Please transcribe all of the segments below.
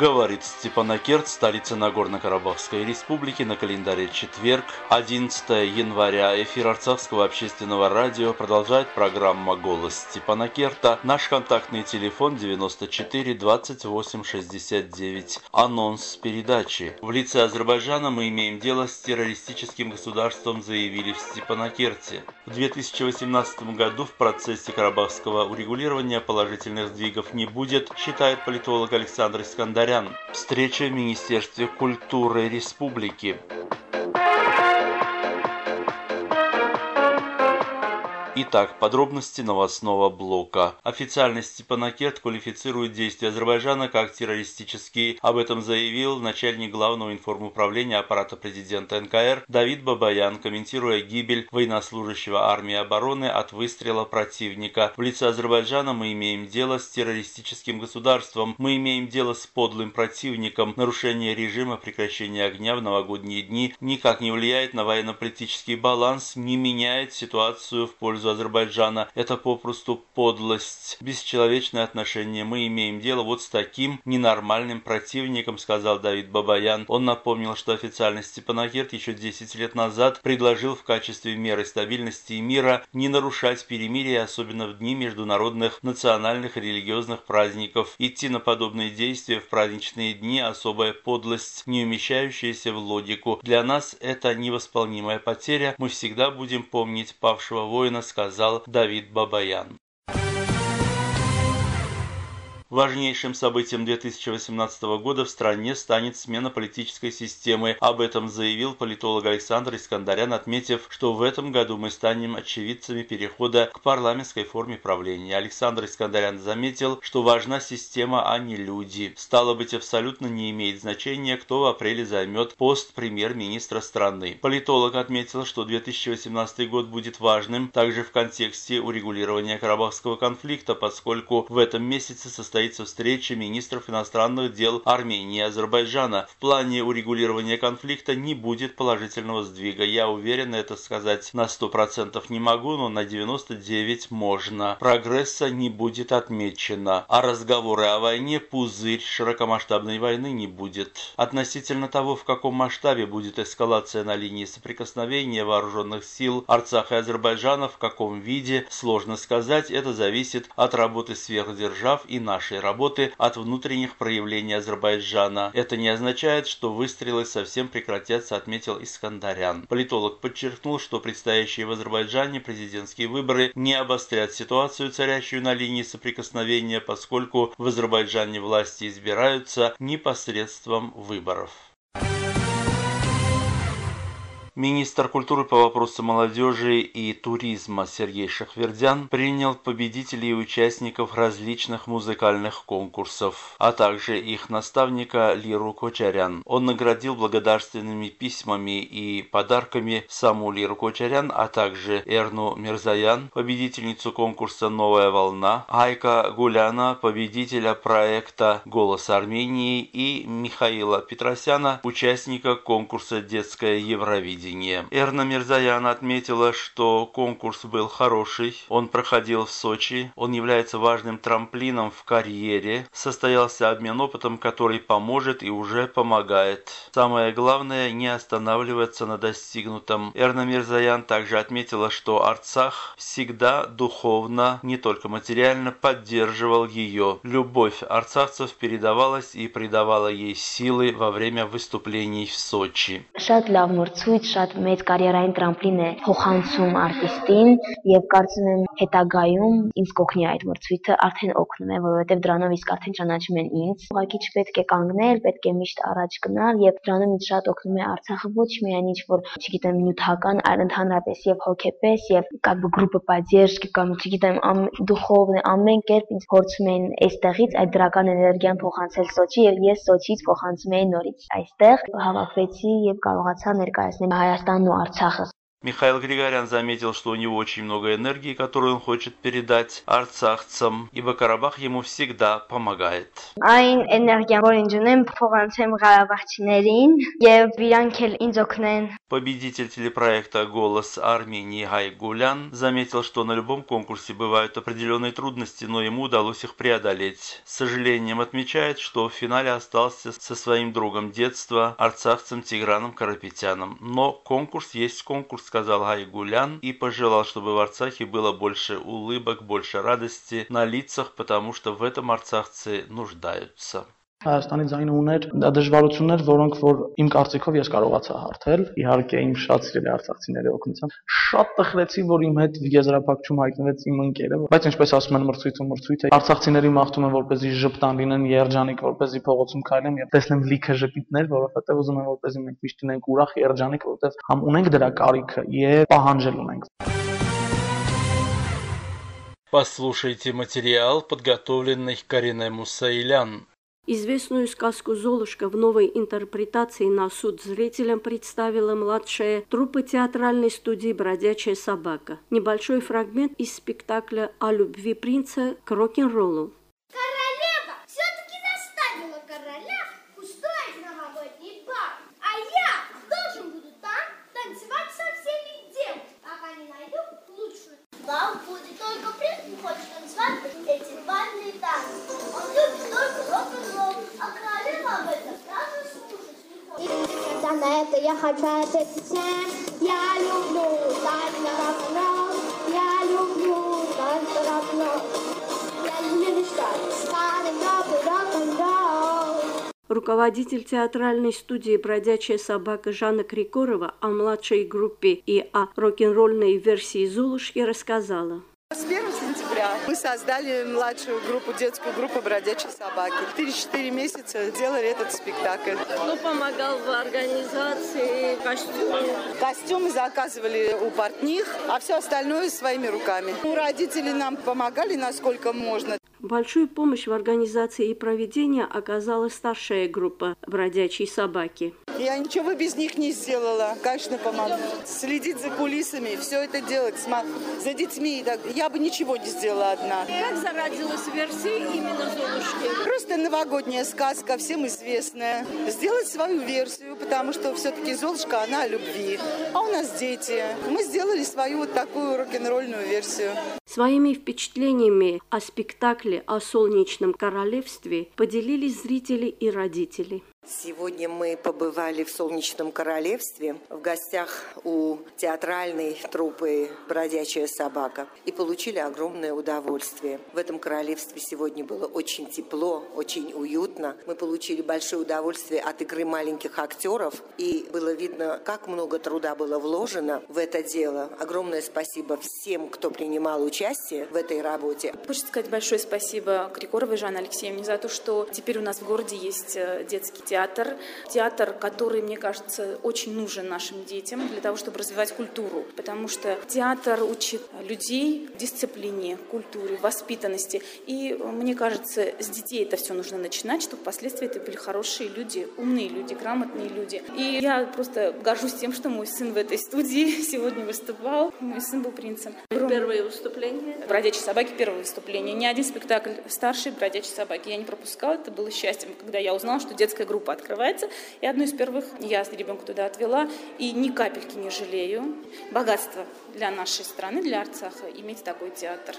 Говорит Степанакерт, столица Нагорно-Карабахской республики, на календаре четверг, 11 января. Эфир Арцахского общественного радио продолжает программа «Голос Степанакерта». Наш контактный телефон 94 28 69. Анонс передачи. В лице Азербайджана мы имеем дело с террористическим государством, заявили в Степанакерте. В 2018 году в процессе карабахского урегулирования положительных сдвигов не будет, считает политолог Александр Искандарян. Встреча в Министерстве культуры республики. Итак, подробности новостного блока. Официально Степанакерт квалифицирует действия Азербайджана как террористические. Об этом заявил начальник главного информуправления аппарата президента НКР Давид Бабаян, комментируя гибель военнослужащего армии обороны от выстрела противника. В лице Азербайджана мы имеем дело с террористическим государством, мы имеем дело с подлым противником. Нарушение режима прекращения огня в новогодние дни никак не влияет на военно-политический баланс, не меняет ситуацию в пользу Азербайджана. Это попросту подлость, бесчеловечное отношение. Мы имеем дело вот с таким ненормальным противником, сказал Давид Бабаян. Он напомнил, что официально Степанакерт еще 10 лет назад предложил в качестве меры стабильности и мира не нарушать перемирие, особенно в дни международных, национальных и религиозных праздников. Идти на подобные действия в праздничные дни – особая подлость, не умещающаяся в логику. Для нас это невосполнимая потеря. Мы всегда будем помнить павшего воина, сказал Давид Бабаян. Важнейшим событием 2018 года в стране станет смена политической системы. Об этом заявил политолог Александр Искандарян, отметив, что в этом году мы станем очевидцами перехода к парламентской форме правления. Александр Искандарян заметил, что важна система, а не люди. Стало быть, абсолютно не имеет значения, кто в апреле займет пост премьер-министра страны. Политолог отметил, что 2018 год будет важным также в контексте урегулирования карабахского конфликта, поскольку в этом месяце состоится встреча министров иностранных дел Армении и Азербайджана. В плане урегулирования конфликта не будет положительного сдвига. Я уверен, это сказать на 100% не могу, но на 99% можно. Прогресса не будет отмечено. А разговоры о войне, пузырь широкомасштабной войны не будет. Относительно того, в каком масштабе будет эскалация на линии соприкосновения вооруженных сил Арцаха и Азербайджана, в каком виде, сложно сказать. Это зависит от работы сверхдержав и нашей работы, от внутренних проявлений Азербайджана. Это не означает, что выстрелы совсем прекратятся, отметил Искандарян. Политолог подчеркнул, что предстоящие в Азербайджане президентские выборы не обострят ситуацию, царящую на линии соприкосновения, поскольку в Азербайджане власти избираются непосредством выборов. Министр культуры по вопросам молодежи и туризма Сергей Шахвердян принял победителей и участников различных музыкальных конкурсов, а также их наставника Лиру Кочарян. Он наградил благодарственными письмами и подарками саму Лиру Кочарян, а также Эрну Мирзаян, победительницу конкурса «Новая волна», Айка Гуляна, победителя проекта «Голос Армении», и Михаила Петросяна, участника конкурса «Детское Евровидение». Эрна Мирзаян отметила, что конкурс был хороший, он проходил в Сочи, он является важным трамплином в карьере, состоялся обмен опытом, который поможет и уже помогает. Самое главное – не останавливаться на достигнутом. Эрна Мирзаян также отметила, что Арцах всегда духовно, не только материально, поддерживал ее. Любовь арцахцев передавалась и придавала ей силы во время выступлений в Сочи. Շատ մեծ կարիերային տրամպլին է փոխանցում արտիստին եւ կարծում եմ հետագայում ինձ կօգնի այդ մրցույթը արդեն օգնում է որովհետեւ դրանով իսկ արդեն ճանաչում են ինձ ուղղակի չպետք է կանգնել պետք է միշտ առաջ գնալ եւ դրանով ինձ շատ օգնում է Արցախը ոչ միայն ինչ որ չգիտեմ նյութական այլ ընդհանրապես եւ հոգեպես եւ группа поддержки կամ չգիտեմ դուխովն ամեն կերպ ինձ փորձում են այստեղից այդ դրական էներգիան փոխանցել Սոչի եւ ես Սոչից փոխանցում եմ նորից այստեղ հավաքվեցի եւ կարողացա ներկայացնել Հայաստանն ու Արցախը Михаил Григорян заметил, что у него очень много энергии, которую он хочет передать арцахцам, ибо Карабах ему всегда помогает. Այն էներգիան, որ ինձ ունեմ, փոխանցեմ Ղարաբաղցիներին եւ իրանք էլ ինձ օգնեն. Победитель телепроекта «Голос Армении» Гай Гулян заметил, что на любом конкурсе бывают определенные трудности, но ему удалось их преодолеть. С сожалением отмечает, что в финале остался со своим другом детства, арцахцем Тиграном Карапетяном. Но конкурс есть конкурс, сказал Гай Гулян, и пожелал, чтобы в Арцахе было больше улыбок, больше радости на лицах, потому что в этом арцахцы нуждаются. Հայաստանի ձայնը ուներ դժվարություններ, որոնք որ իմ կարծիքով ես կարողացա հարթել։ Իհարկե իմ շատ սիրելի արցախցիների օգնությամբ շատ տխրեցի, որ իմ հետ եզրափակում հայտնվեց իմ ընկերը, բայց ինչպես ասում են մրցույթը արցախցիների մաղթում են որպեսզի ժպտան լինեն երջանիկ, որպեսզի փողոցում քայլեն եւ տեսնեն լիքը ժպիտներ, որովհետեւ ուզում են որպեսզի մենք միշտ լինենք ուրախ, երջանիկ, որովհետեւ համ ունենք դրա կարիքը եւ պահանջել ունենք։ Послушайте материал, подготовленный Кариной Мусаилян. Известную сказку «Золушка» в новой интерпретации на суд зрителям представила младшая труппа театральной студии «Бродячая собака». Небольшой фрагмент из спектакля о любви принца к рок-н-роллу. Королева все-таки заставила короля устроить новогодний бал, а я должен буду там танцевать со всеми девушками, пока не найду лучшую. Бал будет, только принц не хочет танцевать эти бальные танцы. Он любит только рок-н-ролл, а королева об этом даже слушать не хочет. Да на это я хочу ответить всем. Я люблю танцы на рок-н-ролл, я люблю танцы на рок-н-ролл. Я люблю мечтать, старый новый рок-н-ролл. Руководитель театральной студии «Бродячая собака» Жанна Крикорова о младшей группе и о рок-н-ролльной версии «Золушки» рассказала. С 1 сентября мы создали младшую группу, детскую группу «Бродячие собаки». 4 месяца делали этот спектакль. Кто помогал в организации костюмов? Костюмы заказывали у портних, а все остальное своими руками. Родители нам помогали, насколько можно. Большую помощь в организации и проведении оказала старшая группа «Бродячие собаки». Я ничего бы без них не сделала. Конечно, помогу. Следить за кулисами, все это делать, за детьми. Я бы ничего не сделала одна. Как зародилась версия именно «Золушки»? Просто новогодняя сказка, всем известная. Сделать свою версию, потому что все-таки «Золушка», она о любви. А у нас дети. Мы сделали свою вот такую рок-н-ролльную версию. Своими впечатлениями о спектакле о Солнечном королевстве поделились зрители и родители. Сегодня мы побывали в Солнечном королевстве в гостях у театральной труппы «Бродячая собака» и получили огромное удовольствие. В этом королевстве сегодня было очень тепло, очень уютно. Мы получили большое удовольствие от игры маленьких актеров, и было видно, как много труда было вложено в это дело. Огромное спасибо всем, кто принимал участие в этой работе. Хочется сказать большое спасибо Крикоровой Жанне Алексеевне за то, что теперь у нас в городе есть детский театр, который, мне кажется, очень нужен нашим детям для того, чтобы развивать культуру, потому что театр учит людей дисциплине, культуре, воспитанности, и мне кажется, с детей это все нужно начинать, чтобы впоследствии это были хорошие люди, умные люди, грамотные люди. И я просто горжусь тем, что мой сын в этой студии сегодня выступал, мой сын был принцем. Первое выступление? «Бродячие собаки» — первое выступление. Ни один спектакль старший «Бродячие собаки» я не пропускала, это было счастьем, когда я узнала, что детская группа открывается, и одну из первых я ребенка туда отвела, и ни капельки не жалею. Богатство для нашей страны, для Арцаха, иметь такой театр.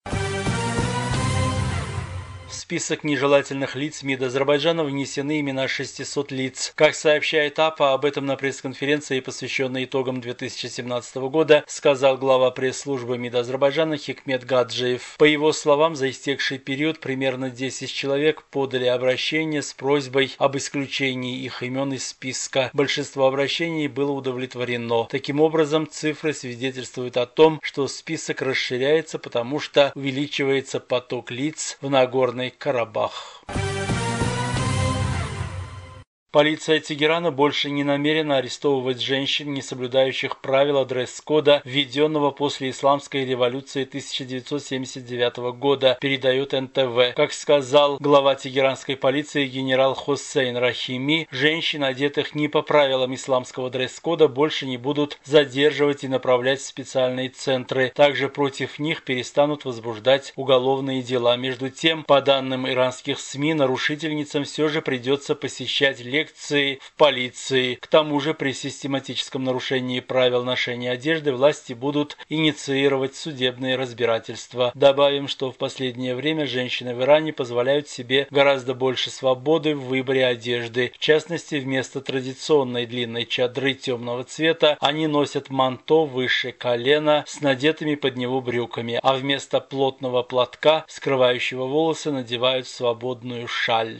В список нежелательных лиц МИД Азербайджана внесены имена 600 лиц. Как сообщает АПА, об этом на пресс-конференции, посвященной итогам 2017 года, сказал глава пресс-службы МИД Азербайджана Хикмет Гаджиев. По его словам, за истекший период примерно 10 человек подали обращение с просьбой об исключении их имен из списка. Большинство обращений было удовлетворено. Таким образом, цифры свидетельствуют о том, что список расширяется, потому что увеличивается поток лиц в Нагорный Карабах. Полиция Тегерана больше не намерена арестовывать женщин, не соблюдающих правила дресс-кода, введенного после исламской революции 1979 года, передает НТВ. Как сказал глава тегеранской полиции генерал Хоссейн Рахими, женщин, одетых не по правилам исламского дресс-кода, больше не будут задерживать и направлять в специальные центры. Также против них перестанут возбуждать уголовные дела. Между тем, по данным иранских СМИ, нарушительницам все же придется посещать лекции в полиции. К тому же при систематическом нарушении правил ношения одежды власти будут инициировать судебные разбирательства. Добавим, что в последнее время женщины в Иране позволяют себе гораздо больше свободы в выборе одежды. В частности, вместо традиционной длинной чадры темного цвета они носят манто выше колена с надетыми под него брюками, а вместо плотного платка, скрывающего волосы, надевают свободную шаль.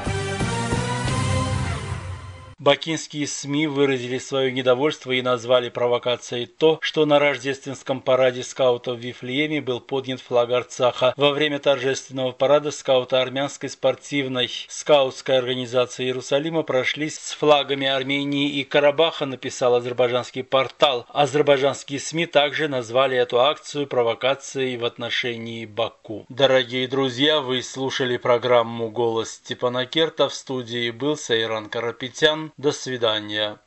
Бакинские СМИ выразили свое недовольство и назвали провокацией то, что на рождественском параде скаутов в Вифлееме был поднят флаг Арцаха. Во время торжественного парада скауты армянской спортивной скаутской организации Иерусалима прошлись с флагами Армении и Карабаха, написал азербайджанский портал. Азербайджанские СМИ также назвали эту акцию провокацией в отношении Баку. Дорогие друзья, вы слушали программу «Голос Степана Керта». В студии был Сейран Карапетян. До свидания.